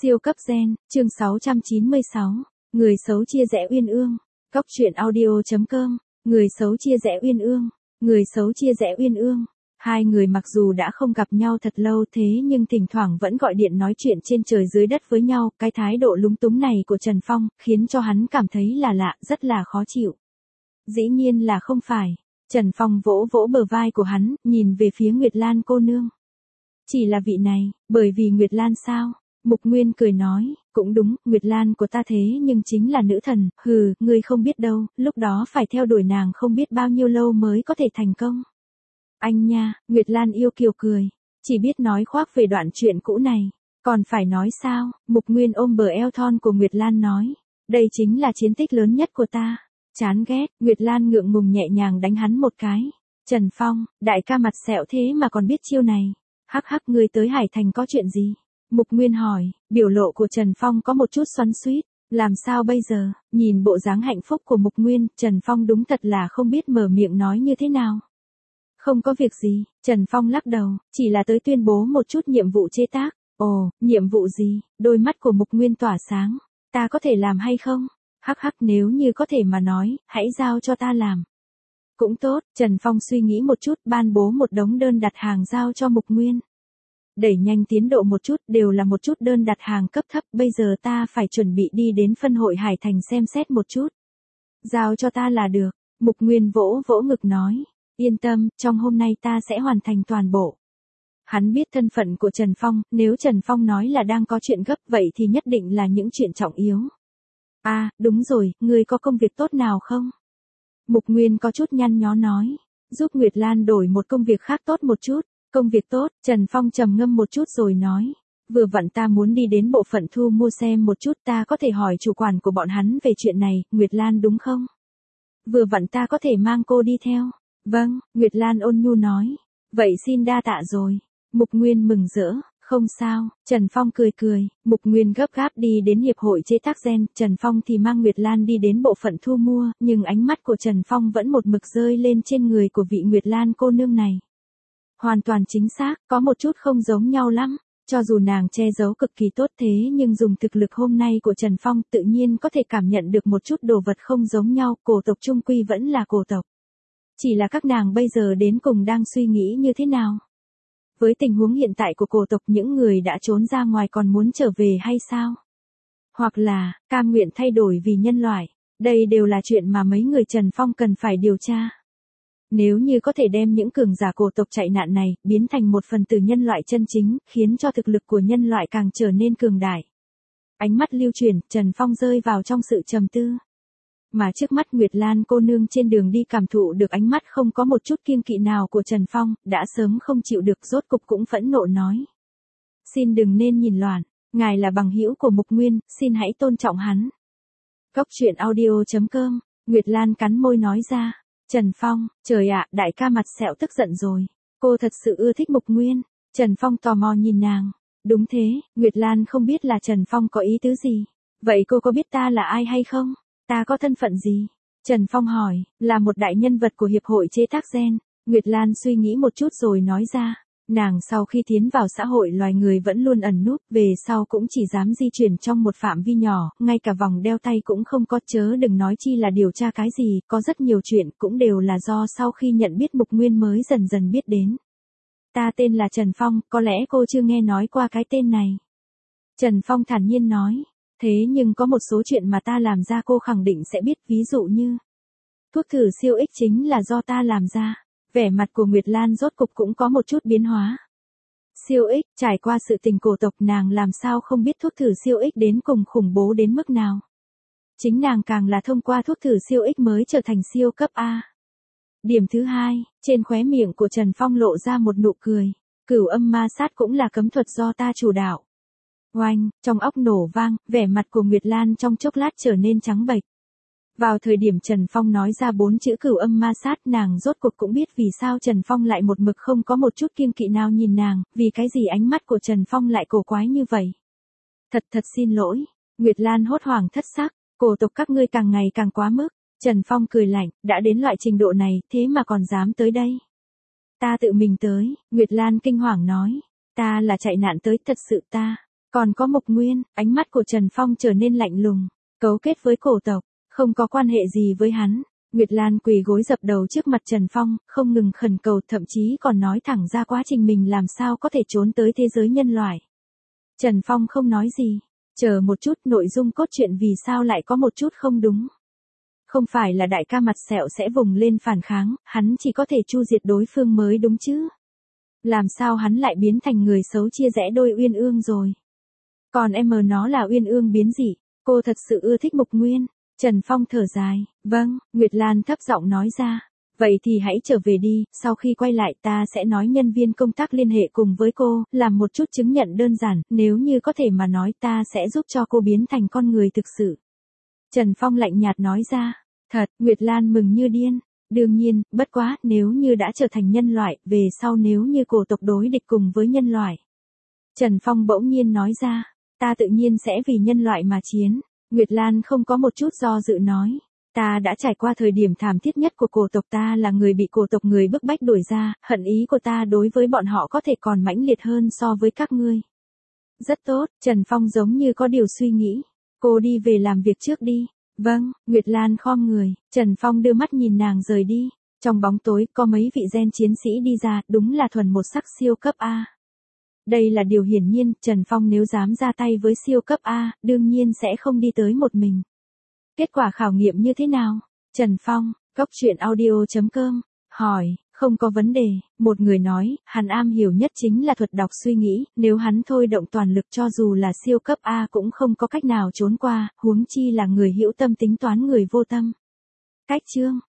Siêu cấp gen, chương 696. Người xấu chia rẽ uyên ương. Góc truyện audio.com. Người xấu chia rẽ uyên ương. Người xấu chia rẽ uyên ương. Hai người mặc dù đã không gặp nhau thật lâu thế nhưng thỉnh thoảng vẫn gọi điện nói chuyện trên trời dưới đất với nhau. Cái thái độ lúng túng này của Trần Phong khiến cho hắn cảm thấy là lạ, rất là khó chịu. Dĩ nhiên là không phải. Trần Phong vỗ vỗ bờ vai của hắn, nhìn về phía Nguyệt Lan cô nương. Chỉ là vị này, bởi vì Nguyệt Lan sao? Mục Nguyên cười nói, cũng đúng, Nguyệt Lan của ta thế nhưng chính là nữ thần, hừ, ngươi không biết đâu, lúc đó phải theo đuổi nàng không biết bao nhiêu lâu mới có thể thành công. Anh nha, Nguyệt Lan yêu kiều cười, chỉ biết nói khoác về đoạn chuyện cũ này, còn phải nói sao? Mục Nguyên ôm bờ eo thon của Nguyệt Lan nói, đây chính là chiến tích lớn nhất của ta. Chán ghét, Nguyệt Lan ngượng ngùng nhẹ nhàng đánh hắn một cái. Trần Phong, đại ca mặt sẹo thế mà còn biết chiêu này. Hắc hắc, ngươi tới Hải Thành có chuyện gì? Mục Nguyên hỏi, biểu lộ của Trần Phong có một chút xoắn xuýt, làm sao bây giờ? Nhìn bộ dáng hạnh phúc của Mục Nguyên, Trần Phong đúng thật là không biết mở miệng nói như thế nào. Không có việc gì, Trần Phong lắc đầu, chỉ là tới tuyên bố một chút nhiệm vụ chế tác. Ồ, nhiệm vụ gì? Đôi mắt của Mục Nguyên tỏa sáng, ta có thể làm hay không? Hắc hắc, nếu như có thể mà nói, hãy giao cho ta làm. Cũng tốt, Trần Phong suy nghĩ một chút, ban bố một đống đơn đặt hàng giao cho Mục Nguyên. Đẩy nhanh tiến độ một chút, đều là một chút đơn đặt hàng cấp thấp, bây giờ ta phải chuẩn bị đi đến phân hội Hải Thành xem xét một chút. Giao cho ta là được, Mục Nguyên vỗ vỗ ngực nói, yên tâm, trong hôm nay ta sẽ hoàn thành toàn bộ. Hắn biết thân phận của Trần Phong, nếu Trần Phong nói là đang có chuyện gấp vậy thì nhất định là những chuyện trọng yếu. À, đúng rồi, ngươi có công việc tốt nào không? Mục Nguyên có chút nhăn nhó nói, giúp Nguyệt Lan đổi một công việc khác tốt một chút. Công việc tốt, Trần Phong trầm ngâm một chút rồi nói, vừa vặn ta muốn đi đến bộ phận thu mua xem một chút, ta có thể hỏi chủ quản của bọn hắn về chuyện này, Nguyệt Lan đúng không? Vừa vặn ta có thể mang cô đi theo. Vâng, Nguyệt Lan ôn nhu nói, vậy xin đa tạ rồi. Mục Nguyên mừng rỡ, không sao, Trần Phong cười cười, Mục Nguyên gấp gáp đi đến hiệp hội chế tác gen, Trần Phong thì mang Nguyệt Lan đi đến bộ phận thu mua, nhưng ánh mắt của Trần Phong vẫn một mực rơi lên trên người của vị Nguyệt Lan cô nương này. Hoàn toàn chính xác, có một chút không giống nhau lắm, cho dù nàng che giấu cực kỳ tốt thế nhưng dùng thực lực hôm nay của Trần Phong tự nhiên có thể cảm nhận được một chút đồ vật không giống nhau, cổ tộc trung quy vẫn là cổ tộc. Chỉ là các nàng bây giờ đến cùng đang suy nghĩ như thế nào? Với tình huống hiện tại của cổ tộc, những người đã trốn ra ngoài còn muốn trở về hay sao? Hoặc là, cam nguyện thay đổi vì nhân loại, đây đều là chuyện mà mấy người Trần Phong cần phải điều tra. Nếu như có thể đem những cường giả cổ tộc chạy nạn này, biến thành một phần tử nhân loại chân chính, khiến cho thực lực của nhân loại càng trở nên cường đại. Ánh mắt lưu chuyển, Trần Phong rơi vào trong sự trầm tư. Mà trước mắt Nguyệt Lan cô nương trên đường đi cảm thụ được ánh mắt không có một chút kiêng kỵ nào của Trần Phong, đã sớm không chịu được, rốt cục cũng phẫn nộ nói. Xin đừng nên nhìn loạn, ngài là bằng hữu của Mục Nguyên, xin hãy tôn trọng hắn. Góc truyện audio.com, Nguyệt Lan cắn môi nói ra. Trần Phong, trời ạ, đại ca mặt sẹo tức giận rồi. Cô thật sự ưa thích Mục Nguyên. Trần Phong tò mò nhìn nàng. Đúng thế, Nguyệt Lan không biết là Trần Phong có ý tứ gì. Vậy cô có biết ta là ai hay không? Ta có thân phận gì? Trần Phong hỏi, là một đại nhân vật của Hiệp hội chế tác gen. Nguyệt Lan suy nghĩ một chút rồi nói ra. Nàng sau khi tiến vào xã hội loài người vẫn luôn ẩn núp, về sau cũng chỉ dám di chuyển trong một phạm vi nhỏ, ngay cả vòng đeo tay cũng không có, chớ đừng nói chi là điều tra cái gì, có rất nhiều chuyện cũng đều là do sau khi nhận biết Mục Nguyên mới dần dần biết đến. Ta tên là Trần Phong, có lẽ cô chưa nghe nói qua cái tên này. Trần Phong thản nhiên nói, thế nhưng có một số chuyện mà ta làm ra cô khẳng định sẽ biết, ví dụ như thuốc thử siêu ích chính là do ta làm ra. Vẻ mặt của Nguyệt Lan rốt cục cũng có một chút biến hóa. Siêu ích, trải qua sự tình cổ tộc nàng làm sao không biết thuốc thử siêu ích đến cùng khủng bố đến mức nào. Chính nàng càng là thông qua thuốc thử siêu ích mới trở thành siêu cấp A. Điểm thứ hai, trên khóe miệng của Trần Phong lộ ra một nụ cười. Cửu âm ma sát cũng là cấm thuật do ta chủ đạo. Oanh, trong óc nổ vang, vẻ mặt của Nguyệt Lan trong chốc lát trở nên trắng bệch. Vào thời điểm Trần Phong nói ra 4 chữ cửu âm ma sát, nàng rốt cuộc cũng biết vì sao Trần Phong lại một mực không có một chút kiêng kỵ nào nhìn nàng, vì cái gì ánh mắt của Trần Phong lại cổ quái như vậy. Thật xin lỗi, Nguyệt Lan hốt hoảng thất sắc, cổ tộc các ngươi càng ngày càng quá mức. Trần Phong cười lạnh, đã đến loại trình độ này, thế mà còn dám tới đây. Ta tự mình tới, Nguyệt Lan kinh hoàng nói, ta là chạy nạn tới, thật sự ta. Còn có Mục Nguyên, ánh mắt của Trần Phong trở nên lạnh lùng, cấu kết với cổ tộc, không có quan hệ gì với hắn. Nguyệt Lan quỳ gối dập đầu trước mặt Trần Phong, không ngừng khẩn cầu, thậm chí còn nói thẳng ra quá trình mình làm sao có thể trốn tới thế giới nhân loại. Trần Phong không nói gì, chờ một chút, nội dung cốt truyện vì sao lại có một chút không đúng. Không phải là đại ca mặt sẹo sẽ vùng lên phản kháng, hắn chỉ có thể chu diệt đối phương mới đúng chứ. Làm sao hắn lại biến thành người xấu chia rẽ đôi Uyên Ương rồi. Còn nó là Uyên Ương biến dị, cô thật sự ưa thích Mục Nguyên. Trần Phong thở dài, vâng, Nguyệt Lan thấp giọng nói ra. Vậy thì hãy trở về đi, sau khi quay lại ta sẽ nói nhân viên công tác liên hệ cùng với cô, làm một chút chứng nhận đơn giản, nếu như có thể mà nói ta sẽ giúp cho cô biến thành con người thực sự. Trần Phong lạnh nhạt nói ra, thật, Nguyệt Lan mừng như điên. Đương nhiên, bất quá, nếu như đã trở thành nhân loại, về sau nếu như cổ tộc đối địch cùng với nhân loại. Trần Phong bỗng nhiên nói ra, ta tự nhiên sẽ vì nhân loại mà chiến. Nguyệt Lan không có một chút do dự nói. Ta đã trải qua thời điểm thảm thiết nhất của cổ tộc, ta là người bị cổ tộc người bức bách đuổi ra, hận ý của ta đối với bọn họ có thể còn mãnh liệt hơn so với các ngươi. Rất tốt, Trần Phong giống như có điều suy nghĩ. Cô đi về làm việc trước đi. Vâng, Nguyệt Lan khom người, Trần Phong đưa mắt nhìn nàng rời đi. Trong bóng tối có mấy vị gen chiến sĩ đi ra, đúng là thuần một sắc siêu cấp A. Đây là điều hiển nhiên, Trần Phong nếu dám ra tay với siêu cấp A, đương nhiên sẽ không đi tới một mình. Kết quả khảo nghiệm như thế nào? Trần Phong, goctruyện.audio.com, hỏi, không có vấn đề, một người nói, hắn am hiểu nhất chính là thuật đọc suy nghĩ, nếu hắn thôi động toàn lực cho dù là siêu cấp A cũng không có cách nào trốn qua, huống chi là người hữu tâm tính toán người vô tâm. Cách chương